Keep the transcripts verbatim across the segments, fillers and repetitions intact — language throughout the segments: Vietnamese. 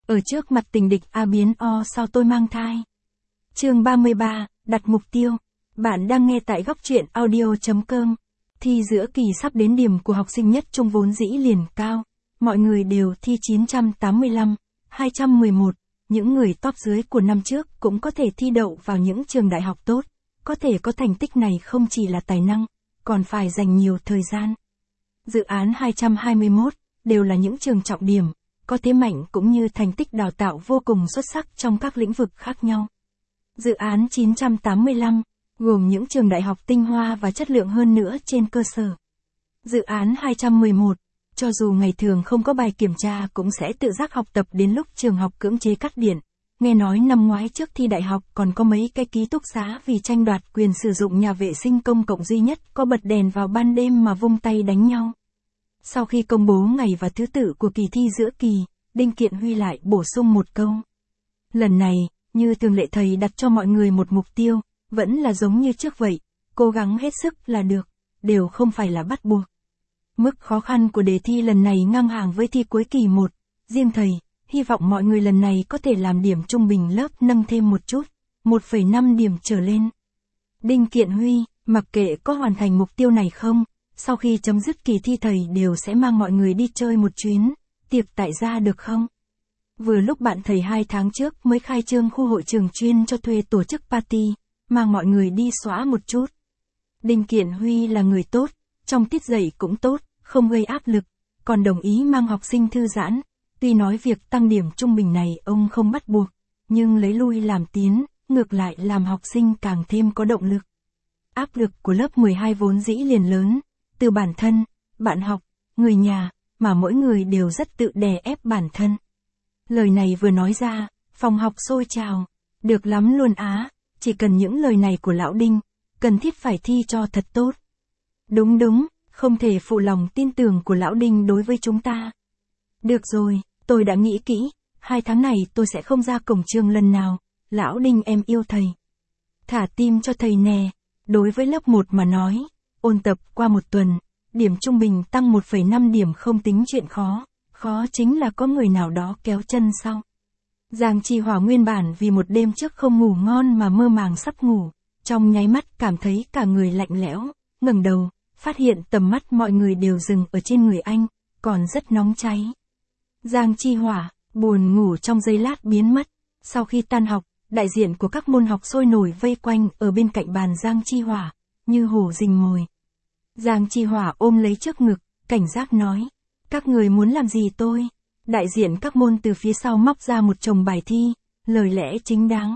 Ở trước mặt tình địch A biến O sao tôi mang thai. Chương ba mươi ba, đặt mục tiêu. Bạn đang nghe tại góc truyện audio.com. Thi giữa kỳ sắp đến, điểm của học sinh nhất trung vốn dĩ liền cao. Mọi người đều thi chín trăm tám mươi lăm, hai trăm mười một. Những người top dưới của năm trước cũng có thể thi đậu vào những trường đại học tốt. Có thể có thành tích này không chỉ là tài năng, còn phải dành nhiều thời gian. Dự án hai trăm hai mươi mốt đều là những trường trọng điểm, có thế mạnh cũng như thành tích đào tạo vô cùng xuất sắc trong các lĩnh vực khác nhau. Dự án chín trăm tám mươi lăm gồm những trường đại học tinh hoa và chất lượng hơn nữa trên cơ sở. Dự án hai trăm mười một, cho dù ngày thường không có bài kiểm tra cũng sẽ tự giác học tập đến lúc trường học cưỡng chế cắt điện. Nghe nói năm ngoái trước thi đại học còn có mấy cái ký túc xá vì tranh đoạt quyền sử dụng nhà vệ sinh công cộng duy nhất có bật đèn vào ban đêm mà vung tay đánh nhau. Sau khi công bố ngày và thứ tự của kỳ thi giữa kỳ, Đinh Kiện Huy lại bổ sung một câu. Lần này, như thường lệ thầy đặt cho mọi người một mục tiêu, vẫn là giống như trước vậy, cố gắng hết sức là được, đều không phải là bắt buộc. Mức khó khăn của đề thi lần này ngang hàng với thi cuối kỳ một, riêng thầy, hy vọng mọi người lần này có thể làm điểm trung bình lớp nâng thêm một chút, một phẩy năm điểm trở lên. Đinh Kiện Huy, mặc kệ có hoàn thành mục tiêu này không, sau khi chấm dứt kỳ thi thầy đều sẽ mang mọi người đi chơi một chuyến, tiệc tại gia được không? Vừa lúc bạn thầy hai tháng trước mới khai trương khu hội trường chuyên cho thuê tổ chức party, mang mọi người đi xóa một chút. Đinh Kiện Huy là người tốt, trong tiết dạy cũng tốt, không gây áp lực, còn đồng ý mang học sinh thư giãn. Tuy nói việc tăng điểm trung bình này ông không bắt buộc, nhưng lấy lui làm tiến, ngược lại làm học sinh càng thêm có động lực. Áp lực của lớp mười hai vốn dĩ liền lớn, từ bản thân, bạn học, người nhà, mà mỗi người đều rất tự đè ép bản thân. Lời này vừa nói ra, phòng học sôi trào, được lắm luôn á, chỉ cần những lời này của lão Đinh, cần thiết phải thi cho thật tốt. Đúng đúng, không thể phụ lòng tin tưởng của lão Đinh đối với chúng ta. Được rồi, tôi đã nghĩ kỹ, hai tháng này tôi sẽ không ra cổng trường lần nào, lão Đinh em yêu thầy. Thả tim cho thầy nè, đối với lớp một mà nói, ôn tập qua một tuần, điểm trung bình tăng một phẩy năm điểm không tính chuyện khó, khó chính là có người nào đó kéo chân sau. Giang Chi Hòa nguyên bản vì một đêm trước không ngủ ngon mà mơ màng sắp ngủ, trong nháy mắt cảm thấy cả người lạnh lẽo, ngẩng đầu, phát hiện tầm mắt mọi người đều dừng ở trên người anh, còn rất nóng cháy. Giang Chi Hòa, buồn ngủ trong giây lát biến mất, sau khi tan học, đại diện của các môn học sôi nổi vây quanh ở bên cạnh bàn Giang Chi Hòa, như hổ rình mồi. Giang Chi Hòa ôm lấy trước ngực, cảnh giác nói, các người muốn làm gì tôi? Đại diện các môn từ phía sau móc ra một chồng bài thi, lời lẽ chính đáng.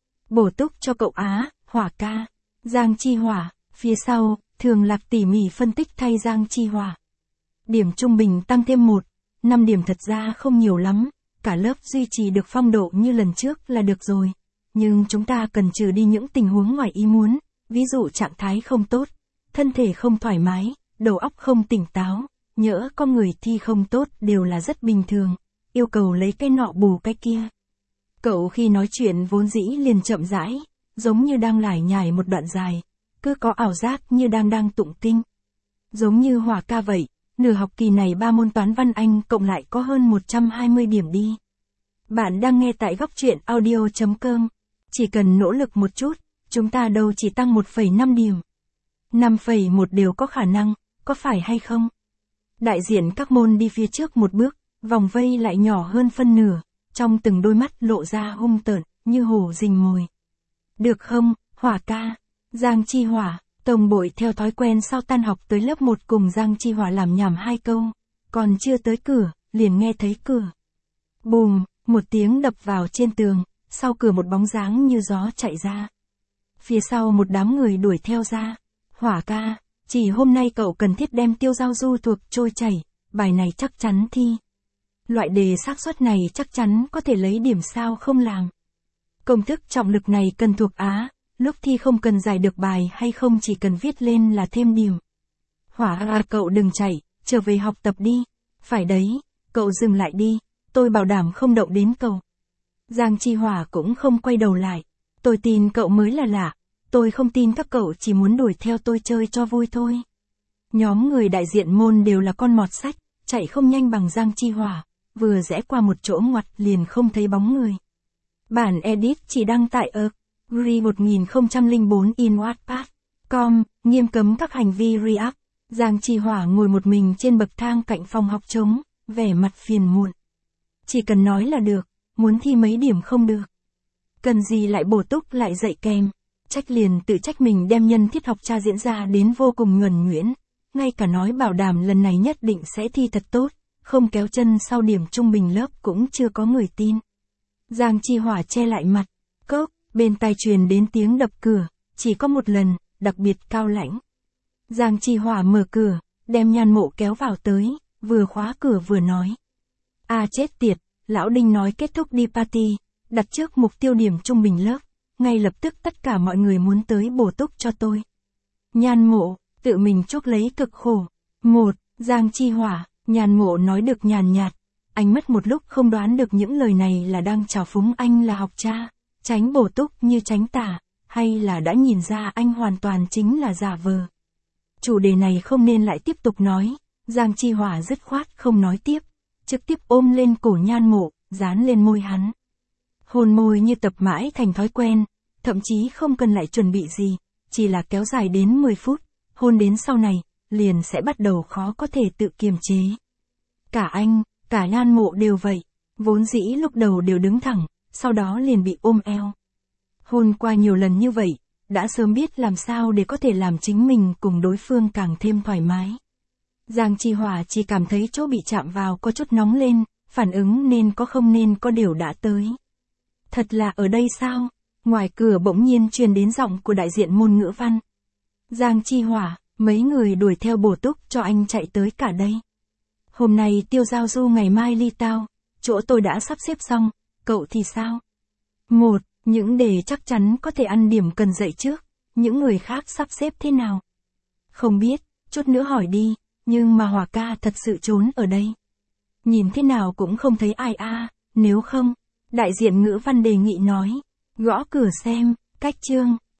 Bổ túc cho cậu á, Hỏa ca. Giang Chi Hòa, phía sau, Thường Lạc tỉ mỉ phân tích thay Giang Chi Hòa. Điểm trung bình tăng thêm một, năm điểm thật ra không nhiều lắm, cả lớp duy trì được phong độ như lần trước là được rồi. Nhưng chúng ta cần trừ đi những tình huống ngoài ý muốn, ví dụ trạng thái không tốt, thân thể không thoải mái, đầu óc không tỉnh táo, nhỡ con người thi không tốt đều là rất bình thường, yêu cầu lấy cái nọ bù cái kia. Cậu khi nói chuyện vốn dĩ liền chậm rãi, giống như đang lải nhải một đoạn dài, cứ có ảo giác như đang đang tụng kinh. Giống như Hỏa ca vậy, nửa học kỳ này ba môn toán văn Anh cộng lại có hơn một trăm hai mươi điểm đi. Bạn đang nghe tại góc truyện audio.com, chỉ cần nỗ lực một chút, chúng ta đâu chỉ tăng một phẩy năm điểm. năm phẩy một đều có khả năng, có phải hay không? Đại diện các môn đi phía trước một bước, vòng vây lại nhỏ hơn phân nửa, trong từng đôi mắt lộ ra hung tợn, như hổ rình mồi. Được không, Hỏa ca? Giang Chi Hòa, Tổng bội theo thói quen sau tan học tới lớp một cùng Giang Chi Hòa làm nhảm hai câu, còn chưa tới cửa, liền nghe thấy cửa. Bùm, một tiếng đập vào trên tường, sau cửa một bóng dáng như gió chạy ra. Phía sau một đám người đuổi theo ra. Hỏa ca, chỉ hôm nay cậu cần thiết đem Tiêu Giao Du thuộc trôi chảy, bài này chắc chắn thi. Loại đề xác suất này chắc chắn có thể lấy điểm sao không làm. Công thức trọng lực này cần thuộc á, lúc thi không cần giải được bài hay không chỉ cần viết lên là thêm điểm. Hỏa à, cậu đừng chạy, trở về học tập đi. Phải đấy, cậu dừng lại đi, tôi bảo đảm không động đến cậu. Giang Chi Hòa cũng không quay đầu lại. Tôi tin cậu mới là lạ, tôi không tin các cậu chỉ muốn đuổi theo tôi chơi cho vui thôi. Nhóm người đại diện môn đều là con mọt sách, chạy không nhanh bằng Giang Chi Hòa, vừa rẽ qua một chỗ ngoặt liền không thấy bóng người. Bản edit chỉ đăng tại ở Re một nghìn không trăm lẻ bốn in Wattpad. Com, nghiêm cấm các hành vi react. Giang Chi Hỏa ngồi một mình trên bậc thang cạnh phòng học trống, vẻ mặt phiền muộn. Chỉ cần nói là được, muốn thi mấy điểm không được. Cần gì lại bổ túc lại dạy kèm. Trách liền tự trách mình đem nhân thiết học tra diễn ra đến vô cùng nhuần nhuyễn. Ngay cả nói bảo đảm lần này nhất định sẽ thi thật tốt, không kéo chân sau điểm trung bình lớp cũng chưa có người tin. Giang Chi Hỏa che lại mặt, cốc, bên tai truyền đến tiếng đập cửa, chỉ có một lần, đặc biệt cao lãnh. Giang Chi Hỏa mở cửa, đem Nhan Mộ kéo vào tới, vừa khóa cửa vừa nói. À chết tiệt, lão Đinh nói kết thúc đi party, đặt trước mục tiêu điểm trung bình lớp, ngay lập tức tất cả mọi người muốn tới bổ túc cho tôi. Nhan Mộ, tự mình chuốc lấy cực khổ. Một, Giang Chi Hỏa, Nhan Mộ nói được nhàn nhạt, anh mất một lúc không đoán được những lời này là đang chào phúng anh là học cha, tránh bổ túc như tránh tả, hay là đã nhìn ra anh hoàn toàn chính là giả vờ. Chủ đề này không nên lại tiếp tục nói, Giang Chi Hỏa dứt khoát không nói tiếp, trực tiếp ôm lên cổ Nhan Mộ, dán lên môi hắn. Hôn môi như tập mãi thành thói quen, thậm chí không cần lại chuẩn bị gì, chỉ là kéo dài đến mười phút, hôn đến sau này, liền sẽ bắt đầu khó có thể tự kiềm chế. Cả anh, cả Nhan Mộ đều vậy, vốn dĩ lúc đầu đều đứng thẳng, sau đó liền bị ôm eo. Hôn qua nhiều lần như vậy, đã sớm biết làm sao để có thể làm chính mình cùng đối phương càng thêm thoải mái. Giang Chi Hỏa chỉ cảm thấy chỗ bị chạm vào có chút nóng lên, phản ứng nên có không nên có đều đã tới. Thật là ở đây sao? Ngoài cửa bỗng nhiên truyền đến giọng của đại diện môn ngữ văn. Giang Chi Hỏa, mấy người đuổi theo bổ túc cho anh chạy tới cả đây. Hôm nay Tiêu Giao Du ngày mai ly tao, chỗ tôi đã sắp xếp xong, cậu thì sao? Một, những đề chắc chắn có thể ăn điểm cần dạy trước, những người khác sắp xếp thế nào? Không biết, chút nữa hỏi đi, nhưng mà Hỏa ca thật sự trốn ở đây. Nhìn thế nào cũng không thấy ai a, à, nếu không, đại diện ngữ văn đề nghị nói, gõ cửa xem, cách chương.